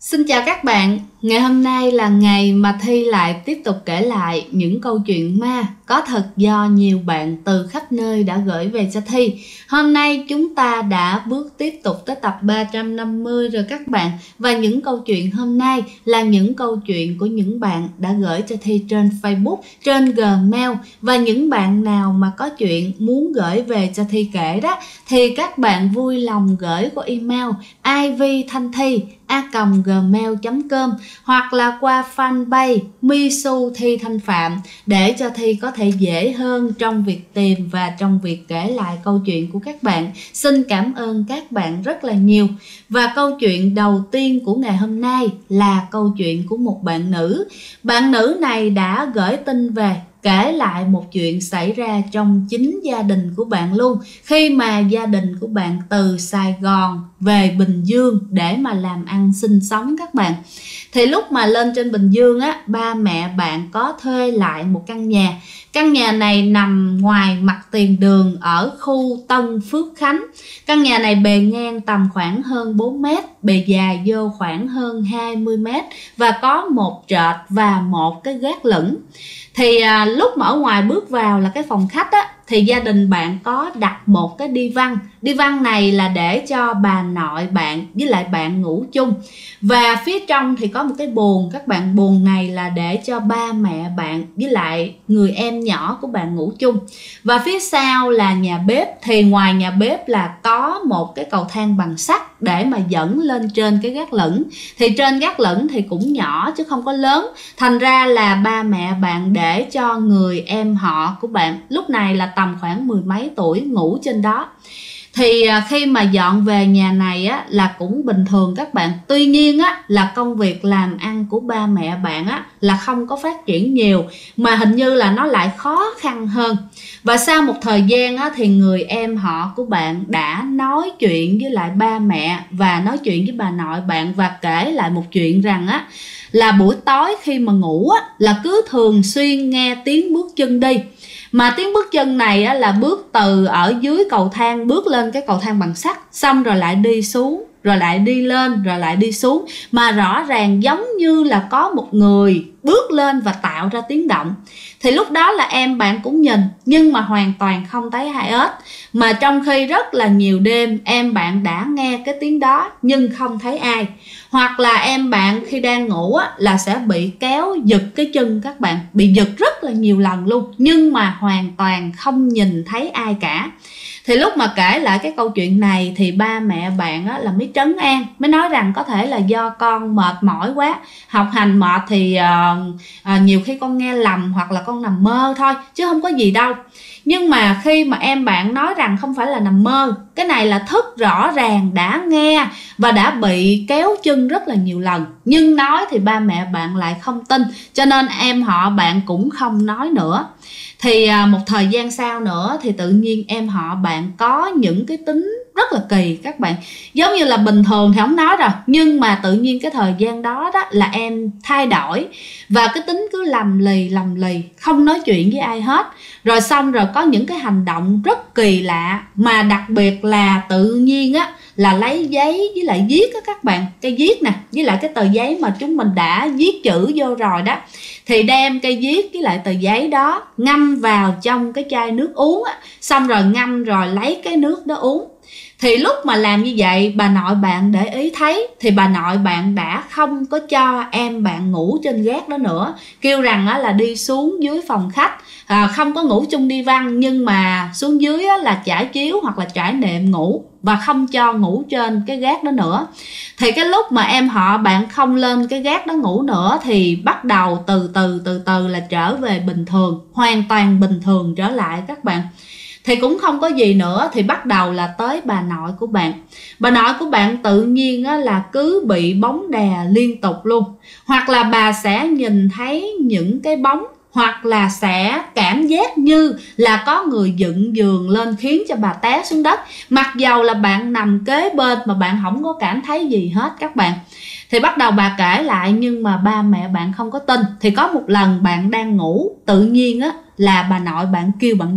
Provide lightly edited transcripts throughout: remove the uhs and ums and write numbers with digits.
Xin chào các bạn, ngày hôm nay là ngày mà Thi lại tiếp tục kể lại những câu chuyện ma có thật do nhiều bạn từ khắp nơi đã gửi về cho Thi. Hôm nay chúng ta đã bước tiếp tục tới tập 350 rồi các bạn. Và những câu chuyện hôm nay là những câu chuyện của những bạn đã gửi cho Thi trên Facebook, trên Gmail. Và những bạn nào mà có chuyện muốn gửi về cho Thi kể đó thì các bạn vui lòng gửi qua email ivthanhthi@gmail.com hoặc là qua fanpage Misu Thi Thanh Phạm để cho Thi có thể dễ hơn trong việc tìm và trong việc kể lại câu chuyện của các bạn. Xin cảm ơn các bạn rất là nhiều. Và câu chuyện đầu tiên của ngày hôm nay là câu chuyện của một bạn nữ. Bạn nữ này đã gửi tin về kể lại một chuyện xảy ra trong chính gia đình của bạn luôn, khi mà gia đình của bạn từ Sài Gòn về Bình Dương để mà làm ăn sinh sống các bạn. Thì lúc mà lên trên Bình Dương á, ba mẹ bạn có thuê lại một căn nhà. Căn nhà này nằm ngoài mặt tiền đường ở khu Tân Phước Khánh. Căn nhà này bề ngang tầm khoảng hơn 4 mét, bề dài vô khoảng hơn 20 mét và có một trệt và một cái gác lửng. Thì lúc mà ở ngoài bước vào là cái phòng khách á, thì gia đình bạn có đặt một cái đi văn. Đi văn này là để cho bà nội bạn với lại bạn ngủ chung. Và phía trong thì có một cái buồng. Các bạn, buồng này là để cho ba mẹ bạn với lại người em nhỏ của bạn ngủ chung. Và phía sau là nhà bếp. Thì ngoài nhà bếp là có một cái cầu thang bằng sắt để mà dẫn lên trên cái gác lửng. Thì trên gác lửng thì cũng nhỏ chứ không có lớn. Thành ra là ba mẹ bạn để cho người em họ của bạn, lúc này là tầm khoảng 10 mấy tuổi, ngủ trên đó. Thì khi mà dọn về nhà này á, là cũng bình thường các bạn. Tuy nhiên á, là công việc làm ăn của ba mẹ bạn á, là không có phát triển nhiều, mà hình như là nó lại khó khăn hơn. Và sau một thời gian á, thì người em họ của bạn đã nói chuyện với lại ba mẹ và nói chuyện với bà nội bạn và kể lại một chuyện rằng á, là buổi tối khi mà ngủ á, là cứ thường xuyên nghe tiếng bước chân đi. Mà tiếng bước chân này á, là bước từ ở dưới cầu thang bước lên cái cầu thang bằng sắt, xong rồi lại đi xuống, rồi lại đi lên, rồi lại đi xuống. Mà rõ ràng giống như là có một người bước lên và tạo ra tiếng động. Thì lúc đó là em bạn cũng nhìn, nhưng mà hoàn toàn không thấy ai hết. Mà trong khi rất là nhiều đêm em bạn đã nghe cái tiếng đó nhưng không thấy ai. Hoặc là em bạn khi đang ngủ á, là sẽ bị kéo giật cái chân các bạn, bị giật rất là nhiều lần luôn, nhưng mà hoàn toàn không nhìn thấy ai cả. Thì lúc mà kể lại cái câu chuyện này thì ba mẹ bạn á, là mới trấn an, mới nói rằng có thể là do con mệt mỏi quá, học hành mệt thì nhiều khi con nghe lầm hoặc là con nằm mơ thôi chứ không có gì đâu. Nhưng mà khi mà em bạn nói rằng không phải là nằm mơ, cái này là thức rõ ràng đã nghe và đã bị kéo chân rất là nhiều lần, nhưng nói thì ba mẹ bạn lại không tin, cho nên em họ bạn cũng không nói nữa. Thì một thời gian sau nữa thì tự nhiên em họ bạn có những cái tính rất là kỳ các bạn. Giống như là bình thường thì không nói rồi, nhưng mà tự nhiên cái thời gian đó đó là em thay đổi. Và cái tính cứ lầm lì, không nói chuyện với ai hết. Rồi xong rồi có những cái hành động rất kỳ lạ. Mà đặc biệt là tự nhiên á, là lấy giấy với lại viết á các bạn. Cây viết nè, với lại cái tờ giấy mà chúng mình đã viết chữ vô rồi đó. Thì đem cây viết với lại tờ giấy đó ngâm vào trong cái chai nước uống á. Xong rồi ngâm rồi lấy cái nước đó uống. Thì lúc mà làm như vậy bà nội bạn để ý thấy, thì bà nội bạn đã không có cho em bạn ngủ trên gác đó nữa. Kêu rằng là đi xuống dưới phòng khách, không có ngủ chung đi văn, nhưng mà xuống dưới là trải chiếu hoặc là trải nệm ngủ, và không cho ngủ trên cái gác đó nữa. Thì cái lúc mà em họ bạn không lên cái gác đó ngủ nữa thì bắt đầu từ từ là trở về bình thường, hoàn toàn bình thường trở lại các bạn. Thì cũng không có gì nữa, thì bắt đầu là tới bà nội của bạn. Bà nội của bạn tự nhiên là cứ bị bóng đè liên tục luôn. Hoặc là bà sẽ nhìn thấy những cái bóng, hoặc là sẽ cảm giác như là có người dựng giường lên khiến cho bà té xuống đất, mặc dầu là bạn nằm kế bên mà bạn không có cảm thấy gì hết các bạn. Thì bắt đầu bà kể lại nhưng mà ba mẹ bạn không có tin. Thì có một lần bạn đang ngủ, tự nhiên là bà nội bạn kêu bạn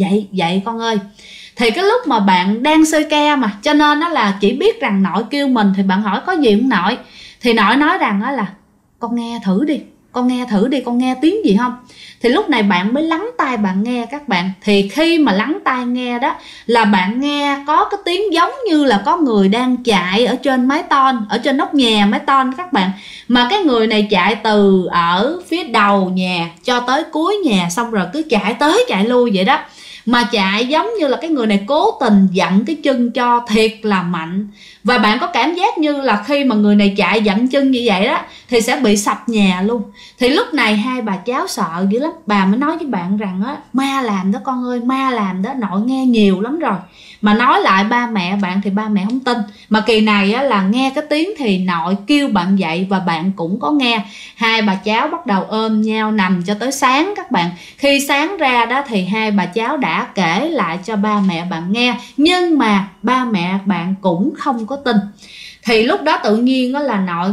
dậy con ơi. Thì cái lúc mà bạn đang xơi ke mà, cho nên là chỉ biết rằng nội kêu mình, thì bạn hỏi có gì không nội. Thì nội nói rằng là con nghe thử đi, con nghe thử đi, con nghe tiếng gì không? Thì lúc này bạn mới lắng tai bạn nghe các bạn. Thì khi mà lắng tai nghe đó là bạn nghe có cái tiếng giống như là có người đang chạy ở trên mái tôn, ở trên nóc nhà mái tôn các bạn. Mà cái người này chạy từ ở phía đầu nhà cho tới cuối nhà, xong rồi cứ chạy tới chạy lui vậy đó. Mà chạy giống như là cái người này cố tình dặn cái chân cho thiệt là mạnh. Và bạn có cảm giác như là khi mà người này chạy dặn chân như vậy đó thì sẽ bị sập nhà luôn. Thì lúc này hai bà cháu sợ dữ lắm. Bà mới nói với bạn rằng á, ma làm đó con ơi, ma làm đó, nội nghe nhiều lắm rồi. Mà nói lại ba mẹ bạn thì ba mẹ không tin. Mà kỳ này á, là nghe cái tiếng thì nội kêu bạn dậy và bạn cũng có nghe. Hai bà cháu bắt đầu ôm nhau nằm cho tới sáng các bạn. Khi sáng ra đó thì hai bà cháu đã kể lại cho ba mẹ bạn nghe, nhưng mà ba mẹ bạn cũng không có tin. Thì lúc đó tự nhiên đó là nội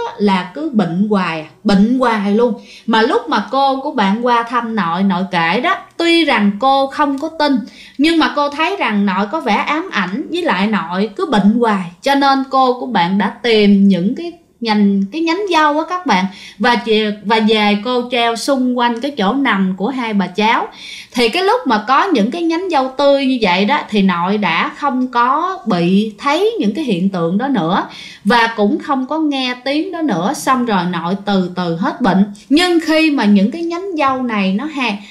cứ bệnh hoài luôn. Mà lúc mà cô của bạn qua thăm nội kể đó, tuy rằng cô không có tin, nhưng mà cô thấy rằng nội có vẻ ám ảnh, với lại nội cứ bệnh hoài, cho nên cô của bạn đã tìm những cái nhánh dâu á các bạn, và về cô treo xung quanh cái chỗ nằm của hai bà cháu. Thì cái lúc mà có những cái nhánh dâu tươi như vậy đó thì nội đã không có bị thấy những cái hiện tượng đó nữa, và cũng không có nghe tiếng đó nữa. Xong rồi nội từ từ hết bệnh. Nhưng khi mà những cái nhánh dâu này nó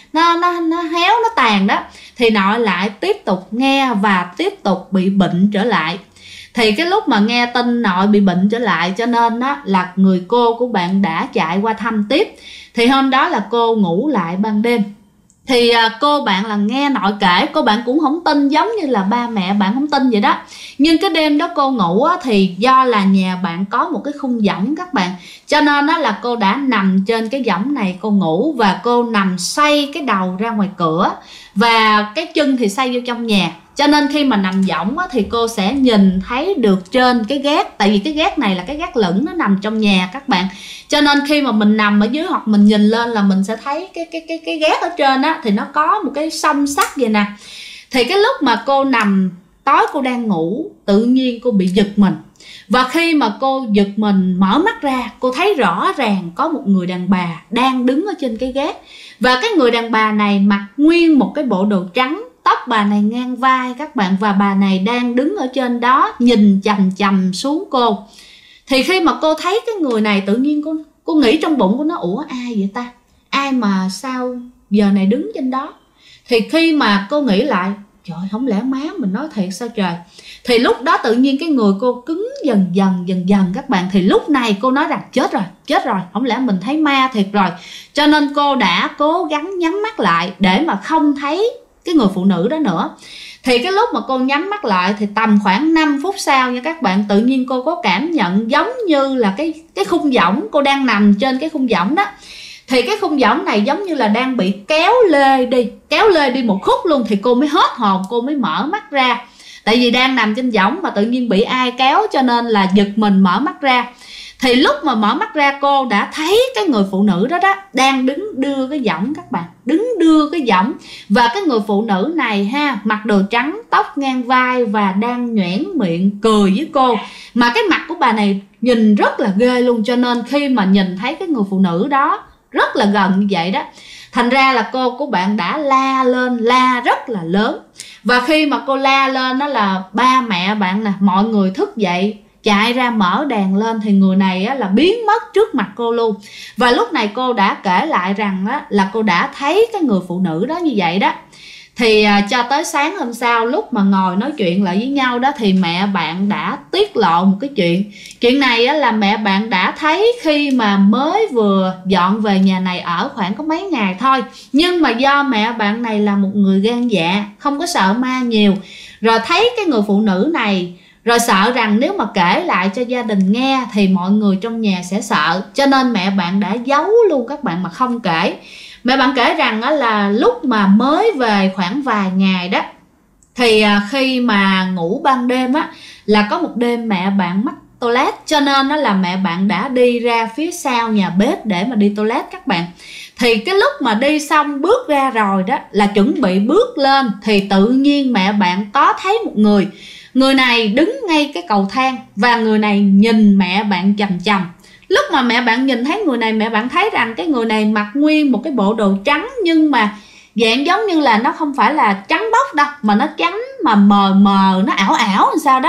héo, nó tàn đó, thì nội lại tiếp tục nghe và tiếp tục bị bệnh trở lại. Thì cái lúc mà nghe tin nội bị bệnh trở lại, cho nên đó là người cô của bạn đã chạy qua thăm tiếp. Thì hôm đó là cô ngủ lại ban đêm. Thì cô bạn là nghe nội kể, cô bạn cũng không tin, giống như là ba mẹ bạn không tin vậy đó. Nhưng cái đêm đó cô ngủ á, thì do là nhà bạn có một cái khung võng các bạn, cho nên đó là cô đã nằm trên cái võng này cô ngủ. Và cô nằm xoay cái đầu ra ngoài cửa, và cái chân thì xoay vô trong nhà. Cho nên khi mà nằm võng á, thì cô sẽ nhìn thấy được trên cái gác. Tại vì cái gác này là cái gác lửng, nó nằm trong nhà các bạn. Cho nên khi mà mình nằm ở dưới hoặc mình nhìn lên là mình sẽ thấy cái gác ở trên á, thì nó có một cái song sắt vậy nè. Thì cái lúc mà cô nằm tối cô đang ngủ, tự nhiên cô bị giật mình. Và khi mà cô giật mình mở mắt ra, cô thấy rõ ràng có một người đàn bà đang đứng ở trên cái gác. Và cái người đàn bà này mặc nguyên một cái bộ đồ trắng, tóc bà này ngang vai các bạn, và bà này đang đứng ở trên đó nhìn chằm chằm xuống cô. Thì khi mà cô thấy cái người này, tự nhiên cô nghĩ trong bụng của nó, ủa ai vậy ta, ai mà sao giờ này đứng trên đó. Thì khi mà cô nghĩ lại, trời, không lẽ má mình nói thiệt sao trời. Thì lúc đó tự nhiên cái người cô cứng dần dần các bạn. Thì lúc này cô nói rằng chết rồi, không lẽ mình thấy ma thiệt rồi. Cho nên cô đã cố gắng nhắm mắt lại để mà không thấy cái người phụ nữ đó nữa. Thì cái lúc mà cô nhắm mắt lại thì tầm khoảng 5 phút sau nha các bạn, tự nhiên cô có cảm nhận giống như là cái khung võng, cô đang nằm trên cái khung võng đó. Thì cái khung võng này giống như là đang bị kéo lê đi một khúc luôn. Thì cô mới hết hồn, cô mới mở mắt ra. Tại vì đang nằm trên võng mà tự nhiên bị ai kéo, cho nên là giật mình mở mắt ra. Thì lúc mà mở mắt ra, cô đã thấy cái người phụ nữ đó đang đứng đưa cái võng các bạn, đứng đưa cái võng. Và cái người phụ nữ này mặc đồ trắng, tóc ngang vai và đang nhoẻn miệng cười với cô. Mà cái mặt của bà này nhìn rất là ghê luôn. Cho nên khi mà nhìn thấy cái người phụ nữ đó rất là gần như vậy đó, thành ra là cô của bạn đã la lên, la rất là lớn. Và khi mà cô la lên đó là ba mẹ bạn nè, mọi người thức dậy chạy ra mở đèn lên. Thì người này á, là biến mất trước mặt cô luôn. Và lúc này cô đã kể lại rằng á, là cô đã thấy cái người phụ nữ đó như vậy đó. Thì cho tới sáng hôm sau, lúc mà ngồi nói chuyện lại với nhau đó, thì mẹ bạn đã tiết lộ một cái chuyện này á, là mẹ bạn đã thấy khi mà mới vừa dọn về nhà này ở khoảng có mấy ngày thôi. Nhưng mà do mẹ bạn này là một người gan dạ, không có sợ ma nhiều, rồi thấy cái người phụ nữ này, rồi sợ rằng nếu mà kể lại cho gia đình nghe thì mọi người trong nhà sẽ sợ. Cho nên mẹ bạn đã giấu luôn các bạn, mà không kể. Mẹ bạn kể rằng là lúc mà mới về khoảng vài ngày đó, thì khi mà ngủ ban đêm á, là có một đêm mẹ bạn mắc toilet. Cho nên là mẹ bạn đã đi ra phía sau nhà bếp để mà đi toilet các bạn. Thì cái lúc mà đi xong bước ra rồi đó, là chuẩn bị bước lên, thì tự nhiên mẹ bạn có thấy một người Người này đứng ngay cái cầu thang và người này nhìn mẹ bạn chằm chằm. Lúc mà mẹ bạn nhìn thấy người này, mẹ bạn thấy rằng cái người này mặc nguyên một cái bộ đồ trắng, nhưng mà dạng giống như là nó không phải là trắng bóc đâu, mà nó trắng mà mờ mờ, nó ảo ảo làm sao đó.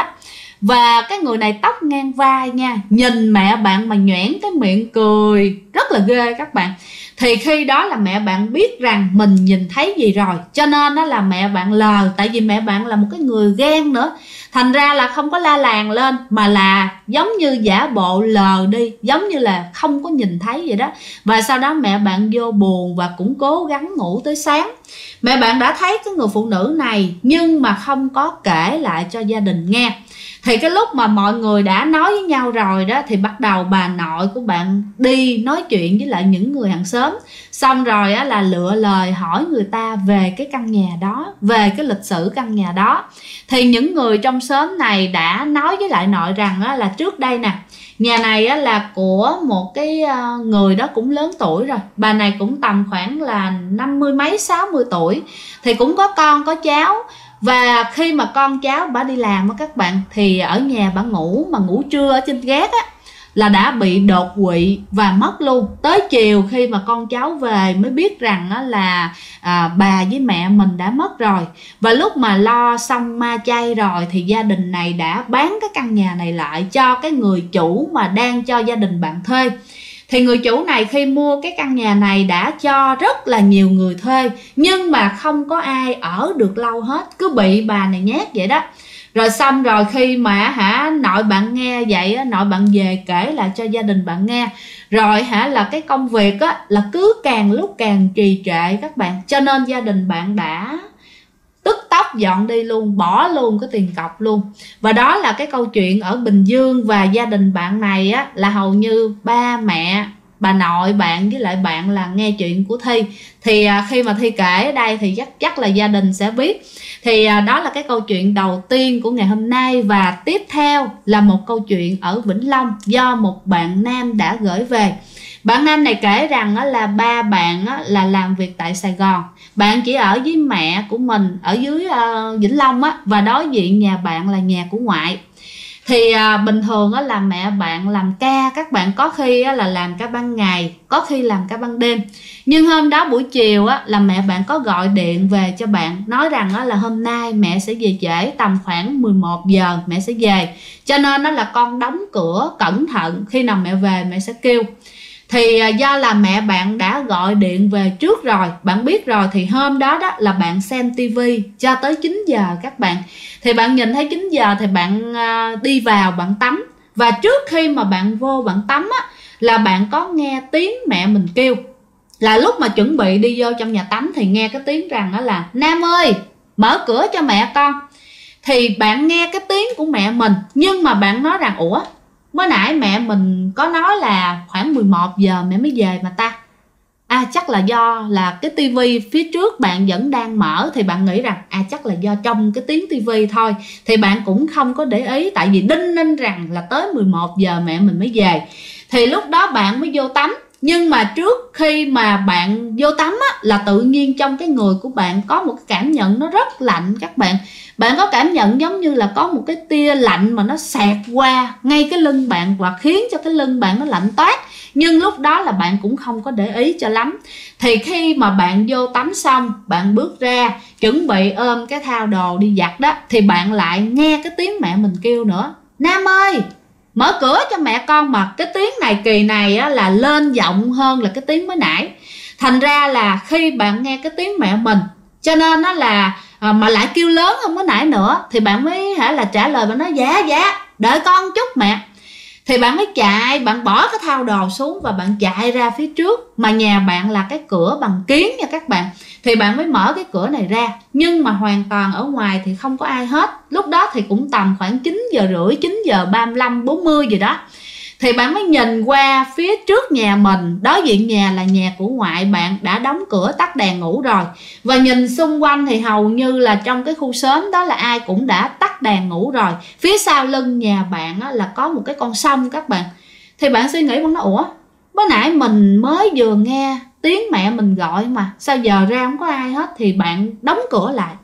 Và cái người này tóc ngang vai nha, nhìn mẹ bạn mà nhoẻn cái miệng cười rất là ghê các bạn. Thì khi đó là mẹ bạn biết rằng mình nhìn thấy gì rồi, cho nên đó là mẹ bạn lờ. Tại vì mẹ bạn là một cái người ghen nữa, thành ra là không có la làng lên, mà là giống như giả bộ lờ đi, giống như là không có nhìn thấy vậy đó. Và sau đó mẹ bạn vô buồn và cũng cố gắng ngủ tới sáng. Mẹ bạn đã thấy cái người phụ nữ này nhưng mà không có kể lại cho gia đình nghe. Thì cái lúc mà mọi người đã nói với nhau rồi đó, thì bắt đầu bà nội của bạn đi nói chuyện với lại những người hàng xóm. Xong rồi á, là lựa lời hỏi người ta về cái căn nhà đó, về cái lịch sử căn nhà đó. Thì những người trong xóm này đã nói với lại nội rằng á, là trước đây nè, nhà này á, là của một cái người đó cũng lớn tuổi rồi. Bà này cũng tầm khoảng là 50 mấy 60 tuổi. Thì cũng có con có cháu. Và khi mà con cháu bà đi làm á các bạn, thì ở nhà bà ngủ, mà ngủ trưa ở trên gác á, là đã bị đột quỵ và mất luôn. Tới chiều khi mà con cháu về mới biết rằng á, là bà với mẹ mình đã mất rồi. Và lúc mà lo xong ma chay rồi thì gia đình này đã bán cái căn nhà này lại cho cái người chủ mà đang cho gia đình bạn thuê. Thì người chủ này khi mua cái căn nhà này đã cho rất là nhiều người thuê, nhưng mà không có ai ở được lâu hết, cứ bị bà này nhát vậy đó. Rồi xong rồi khi mà nội bạn nghe vậy, nội bạn về kể lại cho gia đình bạn nghe. Rồi là cái công việc á, là cứ càng lúc càng trì trệ các bạn. Cho nên gia đình bạn đã tức tốc dọn đi luôn, bỏ luôn cái tiền cọc luôn. Và đó là cái câu chuyện ở Bình Dương. Và gia đình bạn này á, là hầu như ba mẹ, bà nội bạn với lại bạn là nghe chuyện của Thi. Thì khi mà Thi kể ở đây thì chắc là gia đình sẽ biết. Thì đó là cái câu chuyện đầu tiên của ngày hôm nay. Và tiếp theo là một câu chuyện ở Vĩnh Long do một bạn nam đã gửi về. Bạn nam này kể rằng là ba bạn là làm việc tại Sài Gòn. Bạn chỉ ở với mẹ của mình ở dưới Vĩnh Long á, và đối diện nhà bạn là nhà của ngoại. Thì bình thường là mẹ bạn làm ca các bạn, có khi là làm cả ban ngày, có khi làm cả ban đêm. Nhưng hôm đó buổi chiều là mẹ bạn có gọi điện về cho bạn, nói rằng là hôm nay mẹ sẽ về trễ, tầm khoảng 11 giờ mẹ sẽ về. Cho nên là con đóng cửa cẩn thận, khi nào mẹ về mẹ sẽ kêu. Thì do là mẹ bạn đã gọi điện về trước rồi, bạn biết rồi, thì hôm đó là bạn xem tivi cho tới 9 giờ các bạn. Thì bạn nhìn thấy 9 giờ thì bạn đi vào bạn tắm. Và trước khi mà bạn vô bạn tắm là bạn có nghe tiếng mẹ mình kêu. Là lúc mà chuẩn bị đi vô trong nhà tắm thì nghe cái tiếng rằng là Nam ơi, mở cửa cho mẹ con. Thì bạn nghe cái tiếng của mẹ mình, nhưng mà bạn nói rằng ủa, mới nãy mẹ mình có nói là khoảng 11 giờ mẹ mới về mà ta. Chắc là do là cái tivi phía trước bạn vẫn đang mở. Thì bạn nghĩ rằng chắc là do trong cái tiếng tivi thôi. Thì bạn cũng không có để ý, tại vì đinh ninh rằng là tới 11 giờ mẹ mình mới về. Thì lúc đó bạn mới vô tắm. Nhưng mà trước khi mà bạn vô tắm là tự nhiên trong cái người của bạn có một cái cảm nhận nó rất lạnh các bạn. Bạn có cảm nhận giống như là có một cái tia lạnh mà nó xẹt qua ngay cái lưng bạn, và khiến cho cái lưng bạn nó lạnh toát. Nhưng lúc đó là bạn cũng không có để ý cho lắm. Thì khi mà bạn vô tắm xong, bạn bước ra chuẩn bị ôm cái thao đồ đi giặt đó, thì bạn lại nghe cái tiếng mẹ mình kêu nữa, Nam ơi, mở cửa cho mẹ con. Mà cái tiếng này kỳ này là lên giọng hơn là cái tiếng mới nãy. Thành ra là khi bạn nghe cái tiếng mẹ mình, cho nên là mà lại kêu lớn hơn mới nãy nữa, thì bạn mới là trả lời, bạn nói dạ đợi con chút mẹ. Thì bạn mới chạy, bạn bỏ cái thao đồ xuống và bạn chạy ra phía trước. Mà nhà bạn là cái cửa bằng kiến nha các bạn. Thì bạn mới mở cái cửa này ra, nhưng mà hoàn toàn ở ngoài thì không có ai hết. Lúc đó thì cũng tầm khoảng 9 giờ rưỡi, 9 giờ 35, 40 gì đó. Thì bạn mới nhìn qua phía trước nhà mình, đối diện nhà là nhà của ngoại bạn đã đóng cửa tắt đèn ngủ rồi. Và nhìn xung quanh thì hầu như là trong cái khu xóm đó là ai cũng đã tắt đèn ngủ rồi. Phía sau lưng nhà bạn là có một cái con sông các bạn. Thì bạn suy nghĩ, bạn nói ủa, mới nãy mình mới vừa nghe tiếng mẹ mình gọi mà sao giờ ra không có ai hết. Thì bạn đóng cửa lại.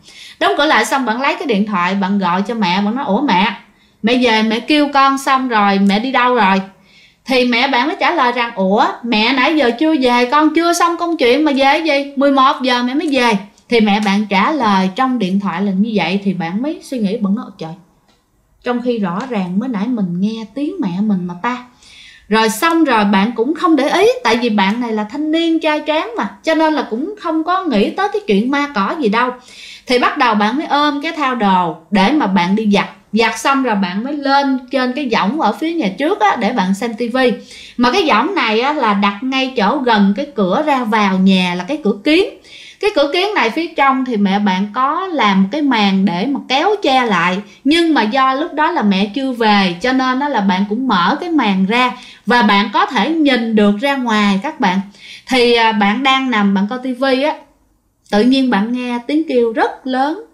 Đóng cửa lại xong bạn lấy cái điện thoại bạn gọi cho mẹ, bạn nói ủa mẹ về mẹ kêu con xong rồi mẹ đi đâu rồi? Thì mẹ bạn mới trả lời rằng ủa mẹ nãy giờ chưa về, con chưa xong công chuyện mà về cái gì, 11 giờ mẹ mới về. Thì mẹ bạn trả lời trong điện thoại là như vậy. Thì bạn mới suy nghĩ, bạn nói trời, trong khi rõ ràng mới nãy mình nghe tiếng mẹ mình mà ta. Rồi xong rồi bạn cũng không để ý, tại vì bạn này là thanh niên trai tráng mà, cho nên là cũng không có nghĩ tới cái chuyện ma cỏ gì đâu. Thì bắt đầu bạn mới ôm cái thao đồ để mà bạn đi giặt xong rồi bạn mới lên trên cái võng ở phía nhà trước á, để bạn xem tivi. Mà cái võng này á, là đặt ngay chỗ gần cái cửa ra vào nhà là cái cửa kiến. Cái cửa kiến này phía trong thì mẹ bạn có làm một cái màn để mà kéo che lại, nhưng mà do lúc đó là mẹ chưa về cho nên đó là bạn cũng mở cái màn ra và bạn có thể nhìn được ra ngoài các bạn. Thì bạn đang nằm bạn coi tivi á, tự nhiên bạn nghe tiếng kêu rất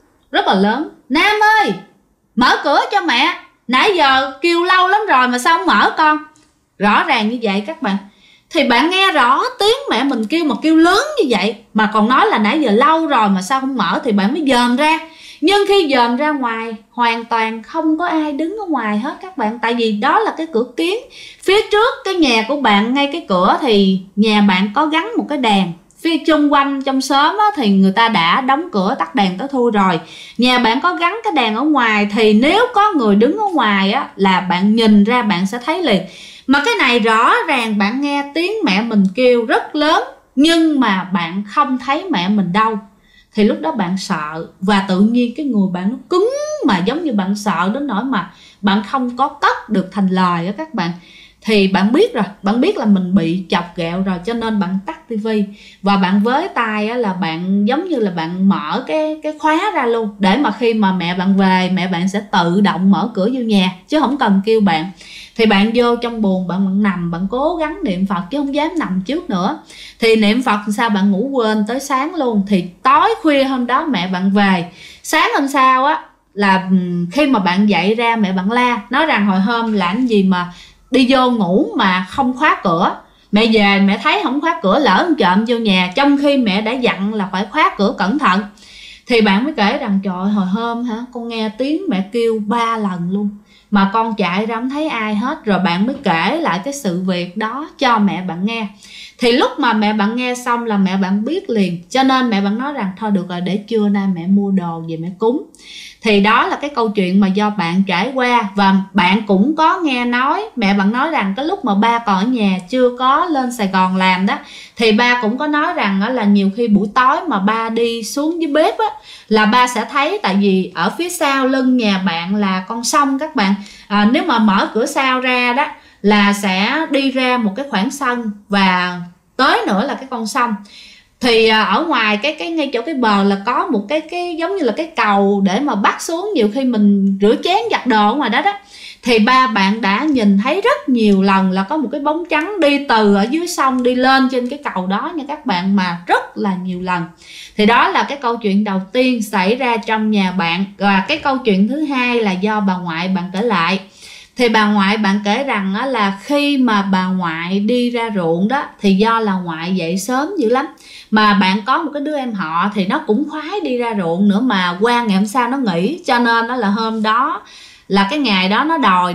là lớn, Nam ơi mở cửa cho mẹ, nãy giờ kêu lâu lắm rồi mà sao không mở con. Rõ ràng như vậy các bạn. Thì bạn nghe rõ tiếng mẹ mình kêu mà kêu lớn như vậy, mà còn nói là nãy giờ lâu rồi mà sao không mở. Thì bạn mới dòm ra, nhưng khi dòm ra ngoài hoàn toàn không có ai đứng ở ngoài hết các bạn. Tại vì đó là cái cửa kiến. Phía trước cái nhà của bạn, ngay cái cửa thì nhà bạn có gắn một cái đèn. Phía chung quanh trong xóm á, thì người ta đã đóng cửa tắt đèn tối thui rồi. Nhà bạn có gắn cái đèn ở ngoài, thì nếu có người đứng ở ngoài á, là bạn nhìn ra bạn sẽ thấy liền. Mà cái này rõ ràng bạn nghe tiếng mẹ mình kêu rất lớn, nhưng mà bạn không thấy mẹ mình đâu. Thì lúc đó bạn sợ, và tự nhiên cái người bạn nó cứng, mà giống như bạn sợ đến nỗi mà bạn không có cất được thành lời đó các bạn. Thì bạn biết rồi, bạn biết là mình bị chọc ghẹo rồi, cho nên bạn tắt tivi và bạn với tay á, là bạn giống như là bạn mở cái khóa ra luôn, để mà khi mà mẹ bạn về, mẹ bạn sẽ tự động mở cửa vô nhà chứ không cần kêu bạn. Thì bạn vô trong buồng, bạn nằm, bạn cố gắng niệm Phật chứ không dám nằm trước nữa. Thì niệm Phật sao bạn ngủ quên tới sáng luôn. Thì tối khuya hôm đó mẹ bạn về, sáng hôm sau á là khi mà bạn dậy ra, mẹ bạn la nói rằng hồi hôm làm gì mà đi vô ngủ mà không khóa cửa. Mẹ về mẹ thấy không khóa cửa, lỡ trộm vô nhà, trong khi mẹ đã dặn là phải khóa cửa cẩn thận. Thì bạn mới kể rằng trời ơi, hồi hôm hả con nghe tiếng mẹ kêu 3 lần luôn mà con chạy ra không thấy ai hết. Rồi bạn mới kể lại cái sự việc đó cho mẹ bạn nghe. Thì lúc mà mẹ bạn nghe xong là mẹ bạn biết liền, cho nên mẹ bạn nói rằng thôi được rồi, để trưa nay mẹ mua đồ về mẹ cúng. Thì đó là cái câu chuyện mà do bạn trải qua. Và bạn cũng có nghe nói, mẹ bạn nói rằng cái lúc mà ba còn ở nhà chưa có lên Sài Gòn làm đó, thì ba cũng có nói rằng là nhiều khi buổi tối mà ba đi xuống dưới bếp á, là ba sẽ thấy, tại vì ở phía sau lưng nhà bạn là con sông các bạn. Nếu mà mở cửa sau ra đó là sẽ đi ra một cái khoảng sân, và tới nữa là cái con sông. Thì ở ngoài cái ngay chỗ cái bờ là có một cái giống như là cái cầu để mà bắt xuống, nhiều khi mình rửa chén giặt đồ ở ngoài đó đó. Thì ba bạn đã nhìn thấy rất nhiều lần là có một cái bóng trắng đi từ ở dưới sông đi lên trên cái cầu đó nha các bạn, mà rất là nhiều lần. Thì đó là cái câu chuyện đầu tiên xảy ra trong nhà bạn. Và cái câu chuyện thứ hai là do bà ngoại bạn kể lại. Thì bà ngoại bạn kể rằng là khi mà bà ngoại đi ra ruộng đó, thì do là ngoại dậy sớm dữ lắm, mà bạn có một cái đứa em họ thì nó cũng khoái đi ra ruộng nữa, mà qua ngày hôm sau nó nghỉ, cho nên đó là hôm đó là cái ngày đó nó đòi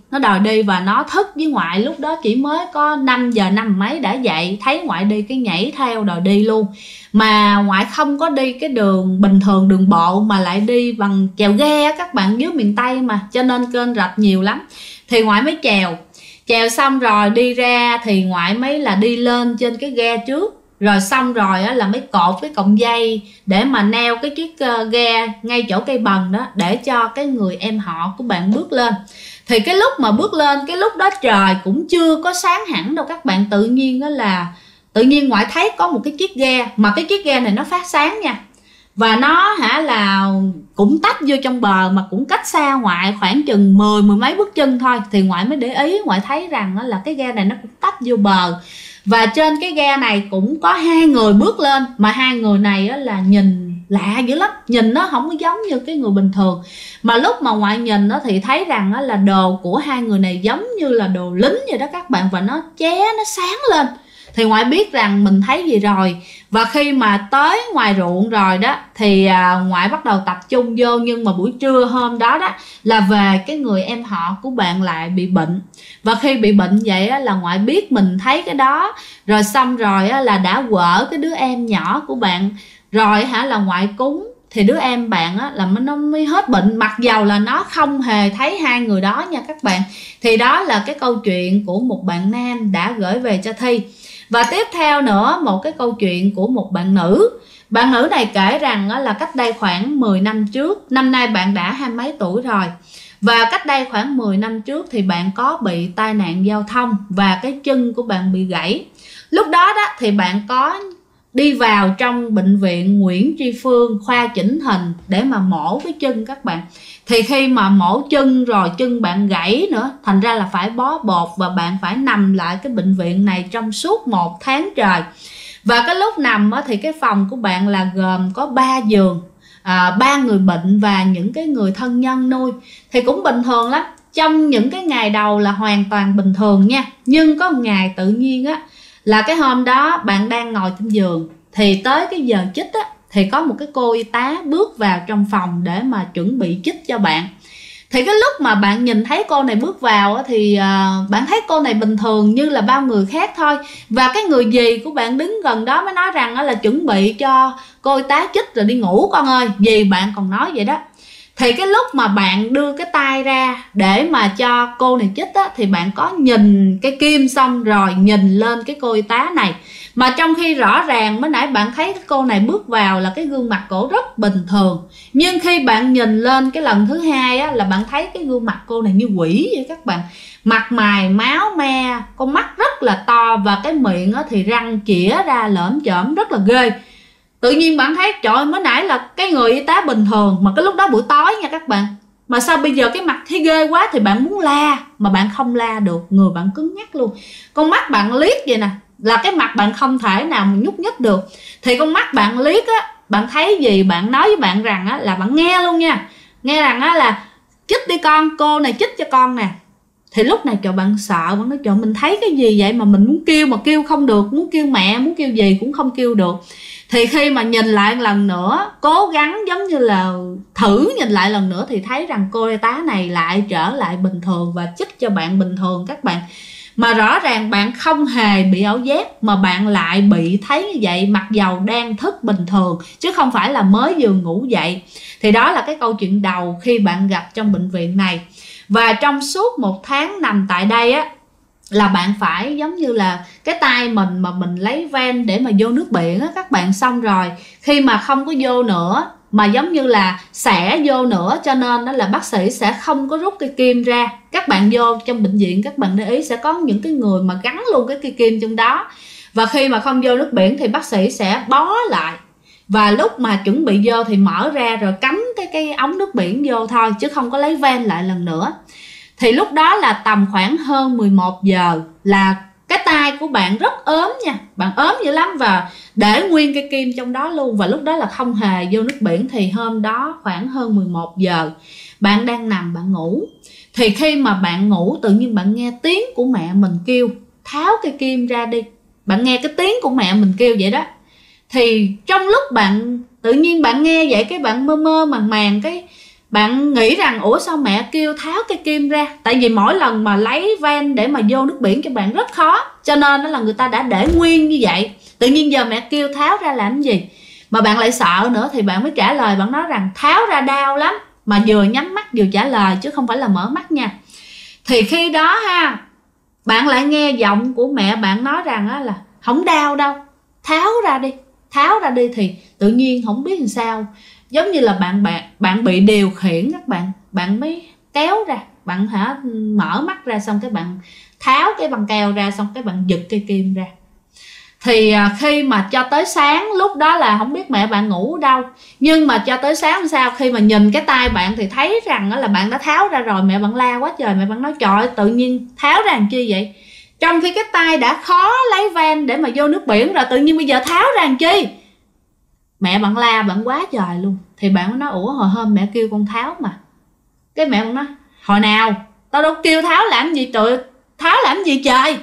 đi và nó thức với ngoại. Lúc đó chỉ mới có 5 giờ 5 mấy đã dậy, thấy ngoại đi cái nhảy theo đòi đi luôn. Mà ngoại không có đi cái đường bình thường, đường bộ, mà lại đi bằng chèo ghe các bạn, dưới miền Tây mà, cho nên kênh rạch nhiều lắm. Thì ngoại mới chèo xong rồi đi ra, thì ngoại mới là đi lên trên cái ghe trước. Rồi xong rồi á, là mới cột cái cọng dây để mà neo cái chiếc ghe ngay chỗ cây bần đó, để cho cái người em họ của bạn bước lên. Thì cái lúc mà bước lên, cái lúc đó trời cũng chưa có sáng hẳn đâu các bạn. Tự nhiên ngoại thấy có một cái chiếc ghe, mà cái chiếc ghe này nó phát sáng nha, và nó là cũng tách vô trong bờ, mà cũng cách xa ngoại khoảng chừng mười mấy bước chân thôi. Thì ngoại mới để ý, ngoại thấy rằng là cái ghe này nó cũng tách vô bờ, và trên cái ghe này cũng có 2 người bước lên. Mà 2 người này là nhìn lạ dữ lắm, nhìn nó không có giống như cái người bình thường. Mà lúc mà ngoại nhìn thì thấy rằng là đồ của 2 người này giống như là đồ lính vậy đó các bạn, và nó ché, nó sáng lên. thì ngoại biết rằng mình thấy gì rồi. Và khi mà tới ngoài ruộng rồi đó thì ngoại bắt đầu tập trung vô. Nhưng mà buổi trưa hôm đó đó là về cái người em họ của bạn lại bị bệnh. Và khi bị bệnh vậy á, là ngoại biết mình thấy cái đó. Rồi xong rồi á, là đã quở cái đứa em nhỏ của bạn rồi là ngoại cúng. Thì đứa em bạn á, là nó mới hết bệnh, mặc dầu là nó không hề thấy hai người đó nha các bạn. Thì đó là cái câu chuyện của một bạn nam đã gửi về cho Thi. Và tiếp theo nữa, một cái câu chuyện của một bạn nữ. Bạn nữ này kể rằng á, là cách đây khoảng 10 năm trước, năm nay bạn đã 20 mấy tuổi rồi. Và cách đây khoảng 10 năm trước thì bạn có bị tai nạn giao thông và cái chân của bạn bị gãy. Lúc đó đó thì bạn có đi vào trong bệnh viện Nguyễn Tri Phương khoa chỉnh hình để mà mổ cái chân các bạn. Thì khi mà mổ chân rồi chân bạn gãy nữa, thành ra là phải bó bột và bạn phải nằm lại cái bệnh viện này trong suốt 1 tháng trời. Và cái lúc nằm thì cái phòng của bạn là gồm có 3 giường, 3 người bệnh và những cái người thân nhân nuôi. Thì cũng bình thường lắm. Trong những cái ngày đầu là hoàn toàn bình thường nha. Nhưng có một ngày tự nhiên á, là cái hôm đó bạn đang ngồi trên giường, thì tới cái giờ chích á, thì có một cái cô y tá bước vào trong phòng để mà chuẩn bị chích cho bạn. Thì cái lúc mà bạn nhìn thấy cô này bước vào á, thì bạn thấy cô này bình thường như là bao người khác thôi. Và cái người dì của bạn đứng gần đó mới nói rằng là chuẩn bị cho cô y tá chích rồi đi ngủ con ơi. Dì bạn còn nói vậy đó. Thì cái lúc mà bạn đưa cái tay ra để mà cho cô này chích á, thì bạn có nhìn cái kim xong rồi nhìn lên cái cô y tá này. Mà trong khi rõ ràng mới nãy bạn thấy cái cô này bước vào là cái gương mặt cổ rất bình thường. Nhưng khi bạn nhìn lên cái lần thứ hai á, là bạn thấy cái gương mặt cô này như quỷ vậy các bạn. Mặt mày máu me, con mắt rất là to và cái miệng á, thì răng chĩa ra lởm chởm rất là ghê. Tự nhiên bạn thấy trời ơi, mới nãy là cái người y tá bình thường, mà cái lúc đó buổi tối nha các bạn, mà sao bây giờ cái mặt thấy ghê quá thì bạn muốn la mà bạn không la được, người bạn cứng nhắc luôn. Con mắt bạn liếc vậy nè, là cái mặt bạn không thể nào mà nhúc nhích được. Thì con mắt bạn liếc á, bạn thấy gì bạn nói với bạn rằng á, là bạn nghe luôn nha. Nghe rằng á là chích đi con, cô này chích cho con nè. Thì lúc này trời bạn sợ, bạn nói trời mình thấy cái gì vậy mà mình muốn kêu mà kêu không được, muốn kêu mẹ, muốn kêu gì cũng không kêu được. Thì khi mà nhìn lại lần nữa, cố gắng giống như là thử nhìn lại lần nữa, thì thấy rằng cô y tá này lại trở lại bình thường và chích cho bạn bình thường các bạn. Mà rõ ràng bạn không hề bị ảo giác, mà bạn lại bị thấy như vậy mặc dầu đang thức bình thường, chứ không phải là mới vừa ngủ dậy. Thì đó là cái câu chuyện đầu khi bạn gặp trong bệnh viện này. Và trong suốt 1 tháng nằm tại đây á, là bạn phải giống như là cái tay mình mà mình lấy van để mà vô nước biển á các bạn. Xong rồi khi mà không có vô nữa mà giống như là sẽ vô nữa, cho nên đó là bác sĩ sẽ không có rút cây kim ra. Các bạn vô trong bệnh viện các bạn để ý sẽ có những cái người mà gắn luôn cái cây kim trong đó. Và khi mà không vô nước biển thì bác sĩ sẽ bó lại, và lúc mà chuẩn bị vô thì mở ra rồi cắm cái ống nước biển vô thôi, chứ không có lấy van lại lần nữa. Thì lúc đó là tầm khoảng hơn 11 giờ, là cái tay của bạn rất ốm nha, bạn ốm dữ lắm, và để nguyên cây kim trong đó luôn. Và lúc đó là không hề vô nước biển. Thì hôm đó khoảng hơn 11 giờ bạn đang nằm bạn ngủ. Thì khi mà bạn ngủ tự nhiên bạn nghe tiếng của mẹ mình kêu tháo cây kim ra đi. Bạn nghe cái tiếng của mẹ mình kêu vậy đó. Thì trong lúc bạn tự nhiên bạn nghe vậy, cái bạn mơ mơ màng màng, cái bạn nghĩ rằng ủa sao mẹ kêu tháo cây kim ra. Tại vì mỗi lần mà lấy van để mà vô nước biển cho bạn rất khó, cho nên đó là người ta đã để nguyên như vậy. Tự nhiên giờ mẹ kêu tháo ra làm gì mà bạn lại sợ nữa. Thì bạn mới trả lời, bạn nói rằng tháo ra đau lắm. Mà vừa nhắm mắt vừa trả lời chứ không phải là mở mắt nha. Thì khi đó ha, bạn lại nghe giọng của mẹ bạn nói rằng á là không đau đâu, tháo ra đi, tháo ra đi. Thì tự nhiên không biết làm sao, giống như là bạn bị điều khiển các bạn. Bạn mới kéo ra, bạn mở mắt ra, xong cái bạn tháo cái băng keo ra, xong cái bạn giật cây kim ra. Thì khi mà cho tới sáng, lúc đó là không biết mẹ bạn ngủ ở đâu, nhưng mà cho tới sáng sao khi mà nhìn cái tay bạn thì thấy rằng là bạn đã tháo ra rồi. Mẹ bạn la quá trời, mẹ bạn nói trời ơi, tự nhiên tháo ra làm chi vậy, trong khi cái tay đã khó lấy van để mà vô nước biển rồi, tự nhiên bây giờ tháo ra làm chi. Mẹ bạn la bạn quá trời luôn. Thì bạn nói ủa hồi hôm mẹ kêu con tháo mà. Cái mẹ bạn nói hồi nào, tao đâu kêu tháo làm gì trời, tháo làm gì trời.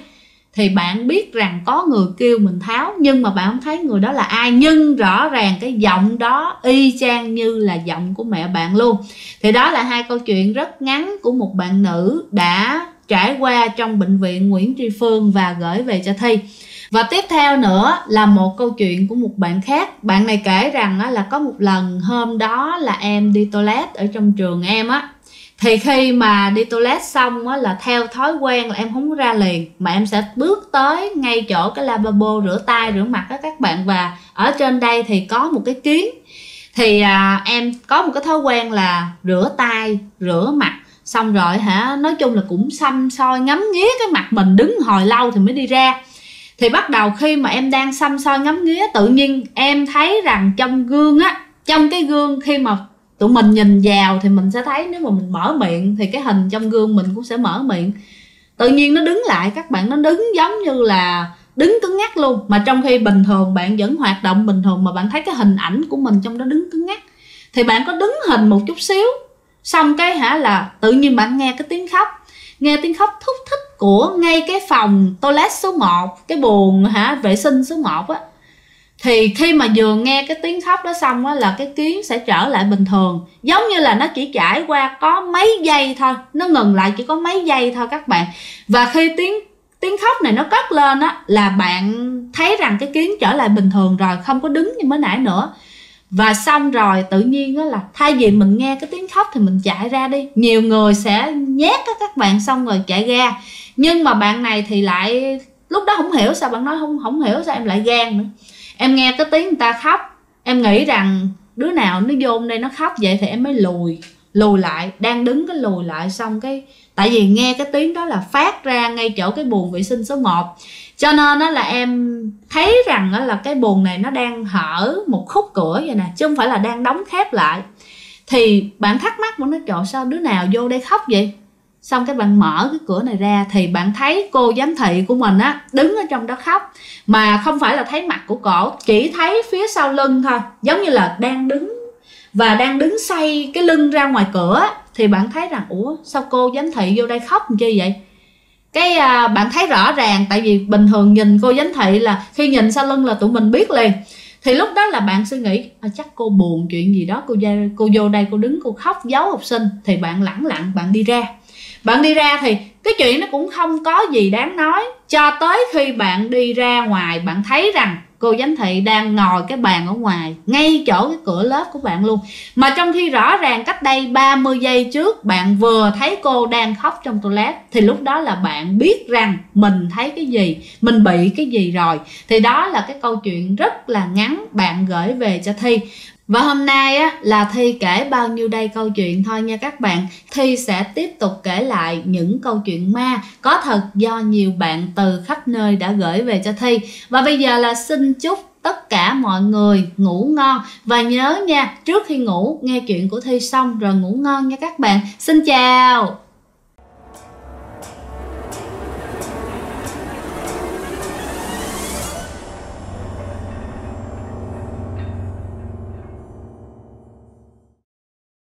thì bạn biết rằng có người kêu mình tháo, nhưng mà bạn không thấy người đó là ai, nhưng rõ ràng cái giọng đó y chang như là giọng của mẹ bạn luôn. Thì đó là hai câu chuyện rất ngắn của một bạn nữ đã trải qua trong bệnh viện Nguyễn Tri Phương và gửi về cho Thi. Và tiếp theo nữa là một câu chuyện của một bạn khác. Bạn này kể rằng là có một lần hôm đó là em đi toilet ở trong trường em á, thì khi mà đi toilet xong á, là theo thói quen là em không có ra liền, mà em sẽ bước tới ngay chỗ cái lavabo rửa tay rửa mặt đó các bạn. Và ở trên đây thì có một cái kiếng, thì em có một cái thói quen là rửa tay rửa mặt xong rồi nói chung là cũng xăm soi ngắm nghía cái mặt mình, đứng hồi lâu thì mới đi ra. Thì bắt đầu khi mà em đang xăm soi ngắm nghía, tự nhiên em thấy rằng trong gương á, trong cái gương khi mà tụi mình nhìn vào thì mình sẽ thấy, nếu mà mình mở miệng thì cái hình trong gương mình cũng sẽ mở miệng. Tự nhiên nó đứng lại các bạn, nó đứng giống như là đứng cứng ngắc luôn. Mà trong khi bình thường bạn vẫn hoạt động bình thường mà bạn thấy cái hình ảnh của mình trong đó đứng cứng ngắc. Thì bạn có đứng hình một chút xíu, xong cái là tự nhiên bạn nghe cái tiếng khóc, nghe tiếng khóc thúc thích của ngay cái phòng toilet số 1, cái buồng vệ sinh số 1 á. Thì khi mà vừa nghe cái tiếng khóc đó xong á, là cái kiếng sẽ trở lại bình thường, giống như là nó chỉ trải qua có mấy giây thôi, nó ngừng lại chỉ có mấy giây thôi các bạn. Và khi tiếng khóc này nó cất lên á, là bạn thấy rằng cái kiếng trở lại bình thường rồi, không có đứng như mới nãy nữa. Và xong rồi tự nhiên á, là thay vì mình nghe cái tiếng khóc thì mình chạy ra đi. Nhiều người sẽ nhát á các bạn, xong rồi chạy ra. Nhưng mà bạn này thì lại lúc đó không hiểu sao, bạn nói không hiểu sao em lại gan nữa. Em nghe cái tiếng người ta khóc, em nghĩ rằng đứa nào nó vô đây nó khóc vậy, thì em mới lùi lại, đang đứng cái lùi lại. Xong cái tại vì nghe cái tiếng đó là phát ra ngay chỗ cái buồng vệ sinh số 1, cho nên đó là em thấy rằng đó là cái buồng này nó đang hở một khúc cửa vậy nè, chứ không phải là đang đóng khép lại. Thì bạn thắc mắc, bạn nói trời sao đứa nào vô đây khóc vậy. Xong cái bạn mở cái cửa này ra thì bạn thấy cô giám thị của mình á đứng ở trong đó khóc, mà không phải là thấy mặt của cổ, chỉ thấy phía sau lưng thôi, giống như là đang đứng và đang đứng xoay cái lưng ra ngoài cửa. Thì bạn thấy rằng ủa sao cô giám thị vô đây khóc làm chi vậy. Cái bạn thấy rõ ràng, tại vì bình thường nhìn cô giám thị là khi nhìn sau lưng là tụi mình biết liền. Thì lúc đó là bạn suy nghĩ chắc cô buồn chuyện gì đó, cô vô đây cô đứng cô khóc giấu học sinh. Thì bạn lẳng lặng bạn đi ra. Bạn đi ra thì cái chuyện nó cũng không có gì đáng nói, cho tới khi bạn đi ra ngoài, bạn thấy rằng cô giám thị đang ngồi cái bàn ở ngoài, ngay chỗ cái cửa lớp của bạn luôn. Mà trong khi rõ ràng cách đây 30 giây trước bạn vừa thấy cô đang khóc trong toilet. Thì lúc đó là bạn biết rằng mình thấy cái gì, mình bị cái gì rồi. Thì đó là cái câu chuyện rất là ngắn bạn gửi về cho Thi. Và hôm nay á, là Thi kể bao nhiêu đây câu chuyện thôi nha các bạn. Thi sẽ tiếp tục kể lại những câu chuyện ma có thật do nhiều bạn từ khắp nơi đã gửi về cho Thi. Và bây giờ là xin chúc tất cả mọi người ngủ ngon. Và nhớ nha, trước khi ngủ nghe chuyện của Thi xong rồi ngủ ngon nha các bạn. Xin chào.